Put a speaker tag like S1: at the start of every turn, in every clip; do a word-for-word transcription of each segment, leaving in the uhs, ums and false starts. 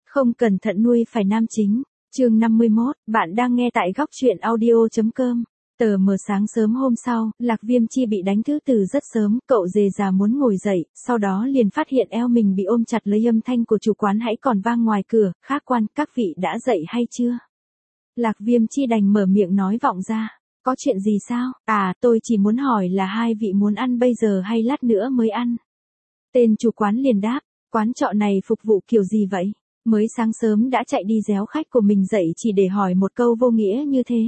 S1: Không cẩn thận nuôi phải nam chính. Chương năm mươi mốt, bạn đang nghe tại góc truyện audio.com. Tờ mờ sáng sớm hôm sau, Lạc Viêm Chi bị đánh thức từ rất sớm, cậu dề già muốn ngồi dậy, sau đó liền phát hiện eo mình bị ôm chặt lấy, âm thanh của chủ quán hãy còn vang ngoài cửa, "Khác quan, các vị đã dậy hay chưa?" Lạc Viêm Chi đành mở miệng nói vọng ra, "Có chuyện gì sao?" "À, tôi chỉ muốn hỏi là hai vị muốn ăn bây giờ hay lát nữa mới ăn?" Tên chủ quán liền đáp, "Quán trọ này phục vụ kiểu gì vậy? Mới sáng sớm đã chạy đi réo khách của mình dậy chỉ để hỏi một câu vô nghĩa như thế.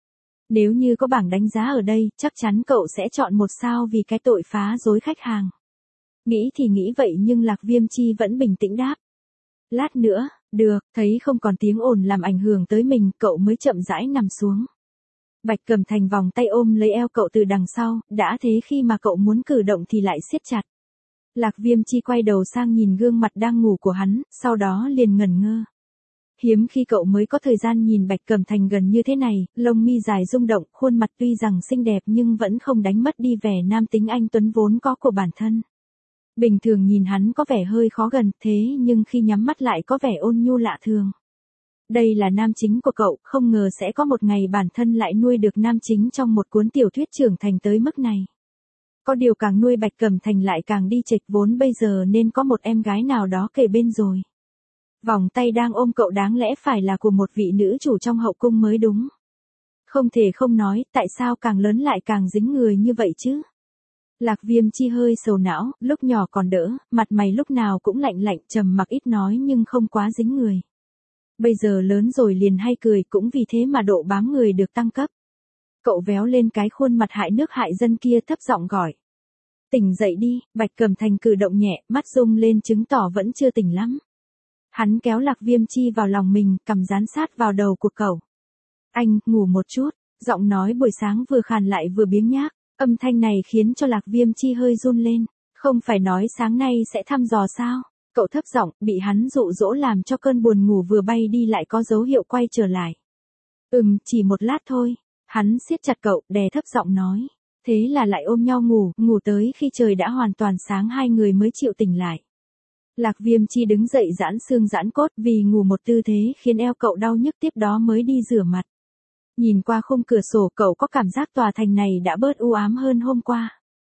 S1: Nếu như có bảng đánh giá ở đây, chắc chắn cậu sẽ chọn một sao vì cái tội phá rối khách hàng." Nghĩ thì nghĩ vậy nhưng Lạc Viêm Chi vẫn bình tĩnh đáp, "Lát nữa." "Được." Thấy không còn tiếng ồn làm ảnh hưởng tới mình, cậu mới chậm rãi nằm xuống. Bạch Cẩm Thành vòng tay ôm lấy eo cậu từ đằng sau, đã thế khi mà cậu muốn cử động thì lại siết chặt. Lạc Viêm Chi quay đầu sang nhìn gương mặt đang ngủ của hắn, sau đó liền ngẩn ngơ. Hiếm khi cậu mới có thời gian nhìn Bạch Cẩm Thành gần như thế này, lông mi dài rung động, khuôn mặt tuy rằng xinh đẹp nhưng vẫn không đánh mất đi vẻ nam tính anh tuấn vốn có của bản thân. Bình thường nhìn hắn có vẻ hơi khó gần, thế nhưng khi nhắm mắt lại có vẻ ôn nhu lạ thường. Đây là nam chính của cậu, không ngờ sẽ có một ngày bản thân lại nuôi được nam chính trong một cuốn tiểu thuyết trưởng thành tới mức này. Có điều càng nuôi Bạch Cẩm Thành lại càng đi chệch, vốn bây giờ nên có một em gái nào đó kề bên rồi. Vòng tay đang ôm cậu đáng lẽ phải là của một vị nữ chủ trong hậu cung mới đúng. Không thể không nói, tại sao càng lớn lại càng dính người như vậy chứ? Lạc Viêm Chi hơi sầu não, lúc nhỏ còn đỡ, mặt mày lúc nào cũng lạnh lạnh, trầm mặc ít nói nhưng không quá dính người. Bây giờ lớn rồi liền hay cười, cũng vì thế mà độ bám người được tăng cấp. Cậu véo lên cái khuôn mặt hại nước hại dân kia, thấp giọng gọi, "Tỉnh dậy đi." Bạch Cẩm Thành cử động nhẹ, mắt rung lên chứng tỏ vẫn chưa tỉnh lắm. Hắn kéo Lạc Viêm Chi vào lòng mình, cằm dán sát vào đầu của cậu. "Anh, ngủ một chút." Giọng nói buổi sáng vừa khàn lại vừa biếng nhác, âm thanh này khiến cho Lạc Viêm Chi hơi run lên. "Không phải nói sáng nay sẽ thăm dò sao?" Cậu thấp giọng, bị hắn dụ dỗ làm cho cơn buồn ngủ vừa bay đi lại có dấu hiệu quay trở lại. "Ừm, chỉ một lát thôi." Hắn siết chặt cậu, đè thấp giọng nói. Thế là lại ôm nhau ngủ, ngủ tới khi trời đã hoàn toàn sáng hai người mới chịu tỉnh lại. Lạc Viêm Chi đứng dậy giãn xương giãn cốt, vì ngủ một tư thế khiến eo cậu đau nhức, tiếp đó mới đi rửa mặt. Nhìn qua khung cửa sổ, cậu có cảm giác tòa thành này đã bớt u ám hơn hôm qua.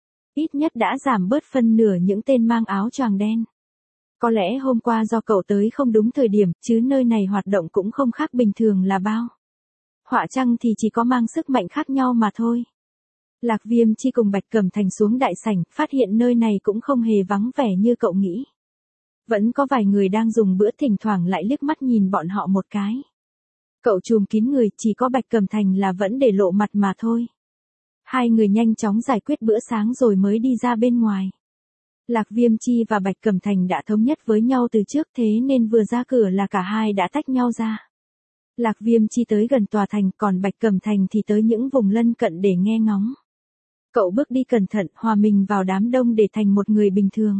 S1: Ít nhất đã giảm bớt phân nửa những tên mang áo choàng đen. Có lẽ hôm qua do cậu tới không đúng thời điểm, chứ nơi này hoạt động cũng không khác bình thường là bao. Họa chăng thì chỉ có mang sức mạnh khác nhau mà thôi. Lạc Viêm Chi cùng Bạch Cẩm Thành xuống đại sảnh, phát hiện nơi này cũng không hề vắng vẻ như cậu nghĩ. Vẫn có vài người đang dùng bữa, thỉnh thoảng lại liếc mắt nhìn bọn họ một cái. Cậu trùm kín người, chỉ có Bạch Cẩm Thành là vẫn để lộ mặt mà thôi. Hai người nhanh chóng giải quyết bữa sáng rồi mới đi ra bên ngoài. Lạc Viêm Chi và Bạch Cẩm Thành đã thống nhất với nhau từ trước, thế nên vừa ra cửa là cả hai đã tách nhau ra. Lạc Viêm Chi tới gần tòa thành, còn Bạch Cẩm Thành thì tới những vùng lân cận để nghe ngóng. Cậu bước đi cẩn thận, hòa mình vào đám đông để thành một người bình thường.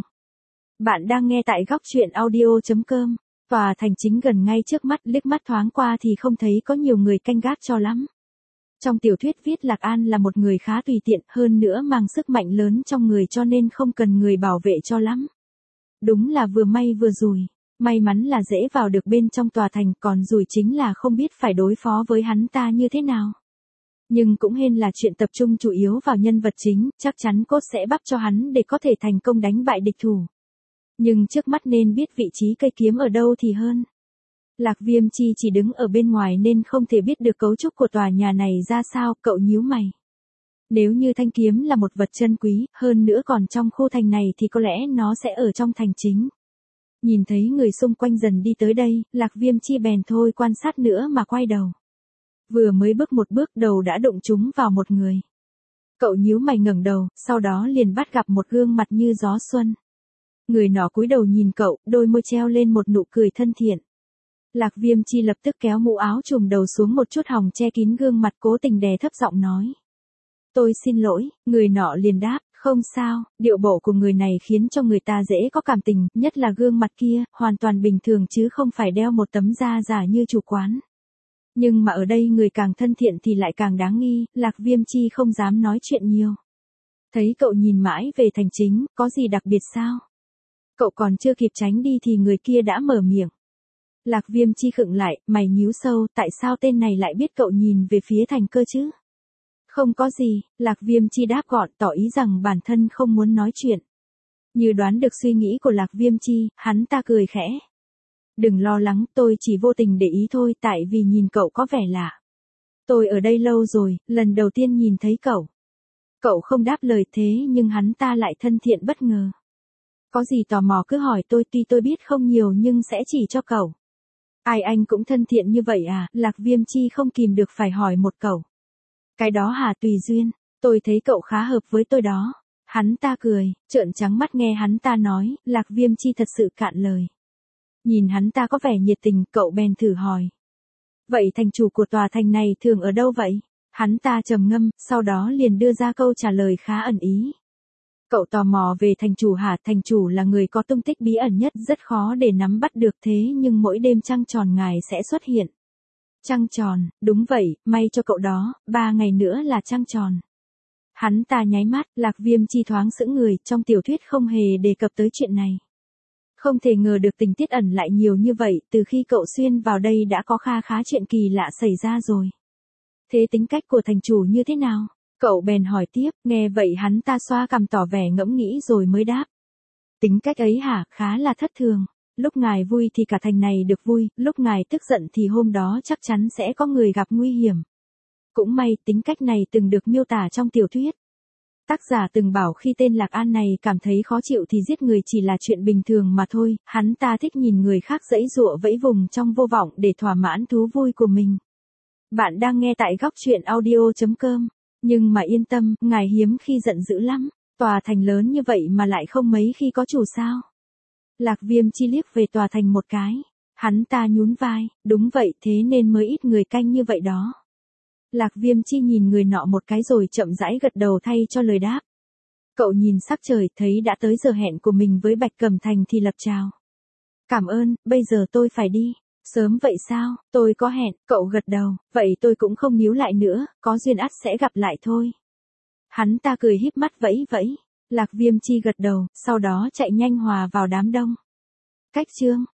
S1: Bạn đang nghe tại góc truyện audio.com. Tòa thành chính gần ngay trước mắt, liếc mắt thoáng qua thì không thấy có nhiều người canh gác cho lắm. Trong tiểu thuyết viết Lạc An là một người khá tùy tiện, hơn nữa mang sức mạnh lớn trong người cho nên không cần người bảo vệ cho lắm. Đúng là vừa may vừa rủi. May mắn là dễ vào được bên trong tòa thành, còn rủi chính là không biết phải đối phó với hắn ta như thế nào. Nhưng cũng hên là chuyện tập trung chủ yếu vào nhân vật chính, chắc chắn cốt sẽ bắp cho hắn để có thể thành công đánh bại địch thủ. Nhưng trước mắt nên biết vị trí cây kiếm ở đâu thì hơn. Lạc Viêm Chi chỉ đứng ở bên ngoài nên không thể biết được cấu trúc của tòa nhà này ra sao, cậu nhíu mày. Nếu như thanh kiếm là một vật chân quý, hơn nữa còn trong khu thành này thì có lẽ nó sẽ ở trong thành chính. Nhìn thấy người xung quanh dần đi tới đây, Lạc Viêm Chi bèn thôi quan sát nữa mà quay đầu. Vừa mới bước một bước, đầu đã đụng trúng vào một người. Cậu nhíu mày ngẩng đầu, sau đó liền bắt gặp một gương mặt như gió xuân. Người nọ cúi đầu nhìn cậu, đôi môi treo lên một nụ cười thân thiện. Lạc Viêm Chi lập tức kéo mũ áo trùm đầu xuống một chút hòng che kín gương mặt, cố tình đè thấp giọng nói. "Tôi xin lỗi." Người nọ liền đáp, "Không sao." Điệu bộ của người này khiến cho người ta dễ có cảm tình, nhất là gương mặt kia, hoàn toàn bình thường chứ không phải đeo một tấm da giả như chủ quán. Nhưng mà ở đây người càng thân thiện thì lại càng đáng nghi, Lạc Viêm Chi không dám nói chuyện nhiều. Thấy cậu nhìn mãi về thành chính, "Có gì đặc biệt sao?" Cậu còn chưa kịp tránh đi thì người kia đã mở miệng. Lạc Viêm Chi khựng lại, mày nhíu sâu, tại sao tên này lại biết cậu nhìn về phía Thành Cơ chứ? Không có gì, Lạc Viêm Chi đáp gọn, tỏ ý rằng bản thân không muốn nói chuyện. Như đoán được suy nghĩ của Lạc Viêm Chi, hắn ta cười khẽ. Đừng lo lắng, tôi chỉ vô tình để ý thôi, tại vì nhìn cậu có vẻ lạ. Tôi ở đây lâu rồi, lần đầu tiên nhìn thấy cậu. Cậu không đáp lời thế nhưng hắn ta lại thân thiện bất ngờ. Có gì tò mò cứ hỏi tôi, tuy tôi biết không nhiều nhưng sẽ chỉ cho cậu. Ai anh cũng thân thiện như vậy à? Lạc Viêm Chi không kìm được phải hỏi một câu. Cái đó hả, tùy duyên, tôi thấy cậu khá hợp với tôi đó. Hắn ta cười, trợn trắng mắt nghe hắn ta nói, Lạc Viêm Chi thật sự cạn lời. Nhìn hắn ta có vẻ nhiệt tình, cậu bèn thử hỏi. Vậy thành chủ của tòa thành này thường ở đâu vậy? Hắn ta trầm ngâm, sau đó liền đưa ra câu trả lời khá ẩn ý. Cậu tò mò về thành chủ hả? Thành chủ là người có tung tích bí ẩn nhất, rất khó để nắm bắt được, thế nhưng mỗi đêm trăng tròn ngài sẽ xuất hiện. Trăng tròn, đúng vậy, may cho cậu đó, ba ngày nữa là trăng tròn. Hắn ta nháy mắt, Lạc Viêm Chi thoáng sững người, trong tiểu thuyết không hề đề cập tới chuyện này. Không thể ngờ được tình tiết ẩn lại nhiều như vậy, từ khi cậu xuyên vào đây đã có kha khá chuyện kỳ lạ xảy ra rồi. Thế tính cách của thành chủ như thế nào? Cậu bèn hỏi tiếp, nghe vậy hắn ta xoa cằm tỏ vẻ ngẫm nghĩ rồi mới đáp. Tính cách ấy hả, khá là thất thường. Lúc ngài vui thì cả thành này được vui, lúc ngài tức giận thì hôm đó chắc chắn sẽ có người gặp nguy hiểm. Cũng may tính cách này từng được miêu tả trong tiểu thuyết. Tác giả từng bảo khi tên Lạc An này cảm thấy khó chịu thì giết người chỉ là chuyện bình thường mà thôi, hắn ta thích nhìn người khác giãy giụa vẫy vùng trong vô vọng để thỏa mãn thú vui của mình. Bạn đang nghe tại góc truyện audio chấm com. Nhưng mà yên tâm, ngài hiếm khi giận dữ lắm, tòa thành lớn như vậy mà lại không mấy khi có chủ sao. Lạc Viêm Chi liếc về tòa thành một cái, hắn ta nhún vai, đúng vậy thế nên mới ít người canh như vậy đó. Lạc Viêm Chi nhìn người nọ một cái rồi chậm rãi gật đầu thay cho lời đáp. Cậu nhìn sắc trời thấy đã tới giờ hẹn của mình với Bạch Cẩm Thành thì lập chào. Cảm ơn, bây giờ tôi phải đi. Sớm vậy sao, tôi có hẹn, cậu gật đầu, vậy tôi cũng không níu lại nữa, có duyên ắt sẽ gặp lại thôi. Hắn ta cười híp mắt vẫy vẫy, Lạc Viêm Chi gật đầu, sau đó chạy nhanh hòa vào đám đông. Cách chương